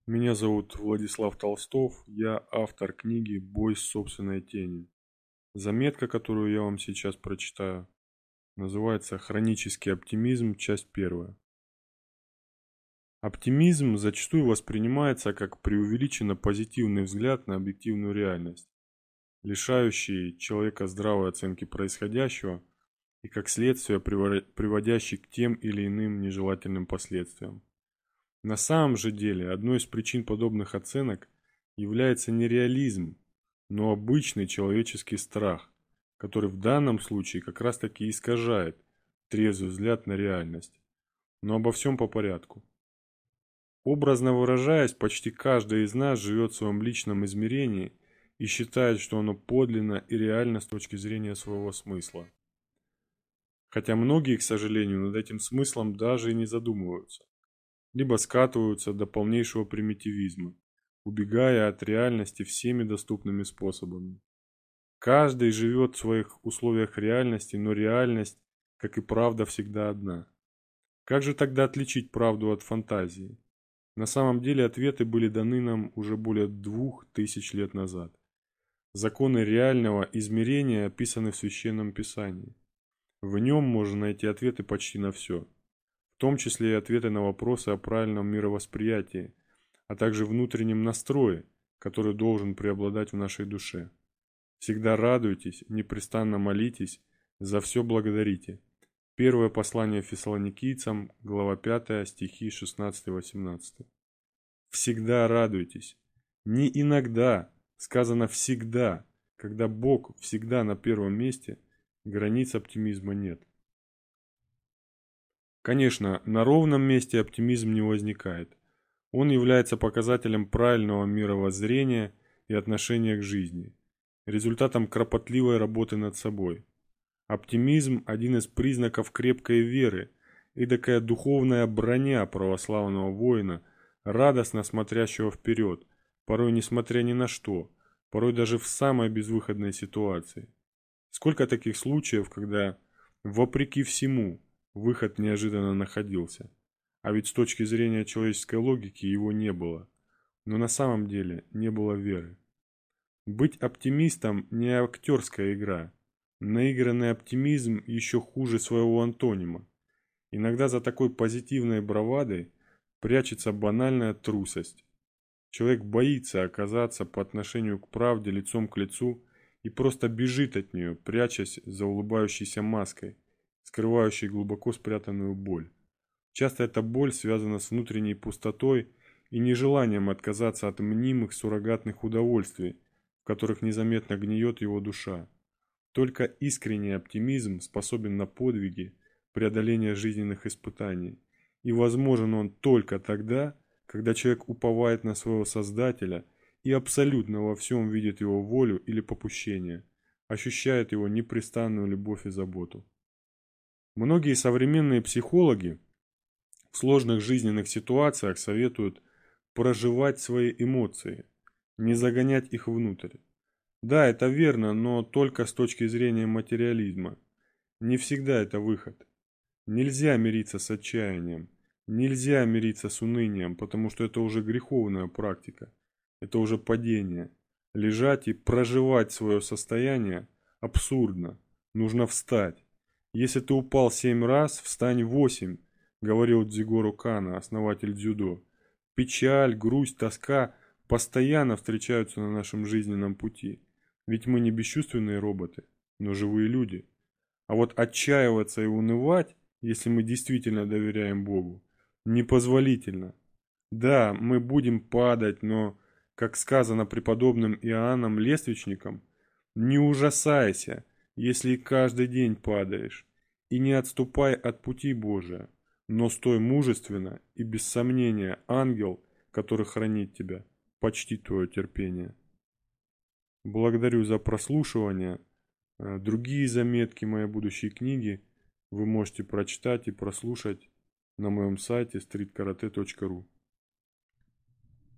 Меня зовут Владислав Толстов, я автор книги «Бой с собственной тенью». Заметка, которую я вам сейчас прочитаю, называется «Хронический оптимизм. Часть первая». Оптимизм зачастую воспринимается как преувеличенно позитивный взгляд на объективную реальность, лишающий человека здравой оценки происходящего и, как следствие, приводящий к тем или иным нежелательным последствиям. На самом же деле, одной из причин подобных оценок является не реализм, но обычный человеческий страх, который в данном случае как раз таки искажает трезвый взгляд на реальность. Но обо всем по порядку. Образно выражаясь, почти каждый из нас живет в своем личном измерении и считает, что оно подлинно и реально с точки зрения своего смысла. Хотя многие, к сожалению, над этим смыслом даже и не задумываются, либо скатываются до полнейшего примитивизма, убегая от реальности всеми доступными способами. Каждый живет в своих условиях реальности, но реальность, как и правда, всегда одна. Как же тогда отличить правду от фантазии? На самом деле ответы были даны нам уже более 2000 лет назад. Законы реального измерения описаны в Священном Писании. В нем можно найти ответы почти на все, в том числе и ответы на вопросы о правильном мировосприятии, а также внутреннем настрое, который должен преобладать в нашей душе. Всегда радуйтесь, непрестанно молитесь, за все благодарите. Первое послание Фессалоникийцам, глава 5, стихи 16-18. Всегда радуйтесь. Не иногда, сказано всегда. Когда Бог всегда на первом месте, границ оптимизма нет. Конечно, на ровном месте оптимизм не возникает. Он является показателем правильного мировоззрения и отношения к жизни, результатом кропотливой работы над собой. Оптимизм – один из признаков крепкой веры, эдакая духовная броня православного воина, радостно смотрящего вперед, порой несмотря ни на что, порой даже в самой безвыходной ситуации. Сколько таких случаев, когда, вопреки всему, выход неожиданно находился. А ведь с точки зрения человеческой логики его не было. Но на самом деле не было веры. Быть оптимистом не актерская игра. Наигранный оптимизм еще хуже своего антонима. Иногда за такой позитивной бравадой прячется банальная трусость. Человек боится оказаться по отношению к правде лицом к лицу и просто бежит от нее, прячась за улыбающейся маской, скрывающей глубоко спрятанную боль. Часто эта боль связана с внутренней пустотой и нежеланием отказаться от мнимых суррогатных удовольствий, в которых незаметно гниет его душа. Только искренний оптимизм способен на подвиги, преодоление жизненных испытаний. И возможен он только тогда, когда человек уповает на своего Создателя и абсолютно во всем видит его волю или попущение, ощущает его непрестанную любовь и заботу. Многие современные психологи в сложных жизненных ситуациях советуют проживать свои эмоции, не загонять их внутрь. Да, это верно, но только с точки зрения материализма. Не всегда это выход. Нельзя мириться с отчаянием, нельзя мириться с унынием, потому что это уже греховная практика, это уже падение. Лежать и проживать свое состояние абсурдно, нужно встать. Если ты упал 7 раз, встань 8, говорил Дзигору Кано, основатель дзюдо. Печаль, грусть, тоска постоянно встречаются на нашем жизненном пути. Ведь мы не бесчувственные роботы, но живые люди. А вот отчаиваться и унывать, если мы действительно доверяем Богу, непозволительно. Да, мы будем падать, но, как сказано преподобным Иоанном Лествичником, не ужасайся, если каждый день падаешь, и не отступай от пути Божия, но стой мужественно, и без сомнения ангел, который хранит тебя, почтит твое терпение. Благодарю за прослушивание. Другие заметки моей будущей книги вы можете прочитать и прослушать на моем сайте streetkarate.ru.